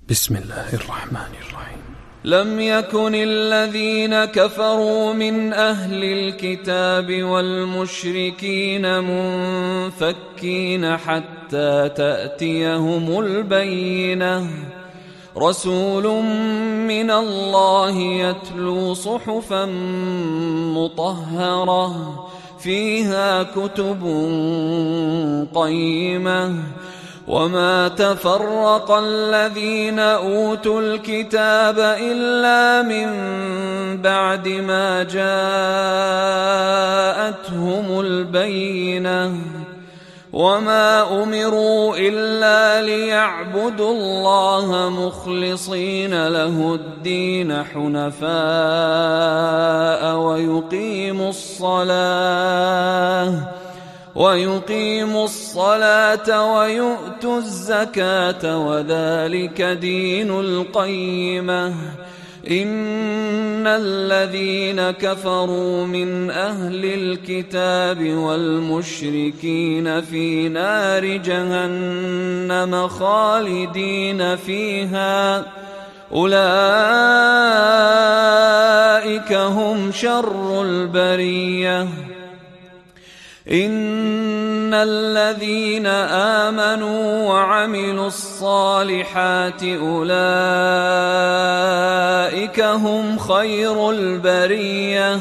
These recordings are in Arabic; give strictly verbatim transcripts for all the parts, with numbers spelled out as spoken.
بسم الله الرحمن الرحيم. لم يكن الذين كفروا من أهل الكتاب والمشركين منفكين حتى تأتيهم البينة، رسول من الله يتلو صحفا مطهرة فيها كتب قيمة. وما تفرق الذين أوتوا الكتاب إلا من بعد ما جاءتهم البينة، وما أمروا إلا ليعبدوا الله مخلصين له الدين حنفاء ويقيموا الصلاة ويقيموا الصلاة ويؤتوا الزكاة وذلك دين القيمة. إن الذين كفروا من أهل الكتاب والمشركين في نار جهنم خالدين فيها، أولئك هم شر البرية. إن الذين آمنوا وعملوا الصالحات أولئك هم خير البرية،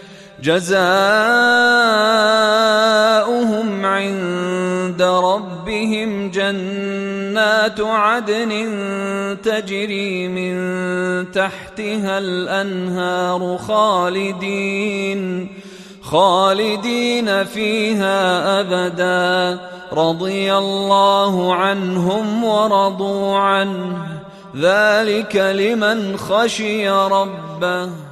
جزاؤهم عند ربهم جنات عدن تجري من تحتها الأنهار خالدين خالدين فيها أبدا، رضي الله عنهم ورضوا عنه، ذلك لمن خشي ربه.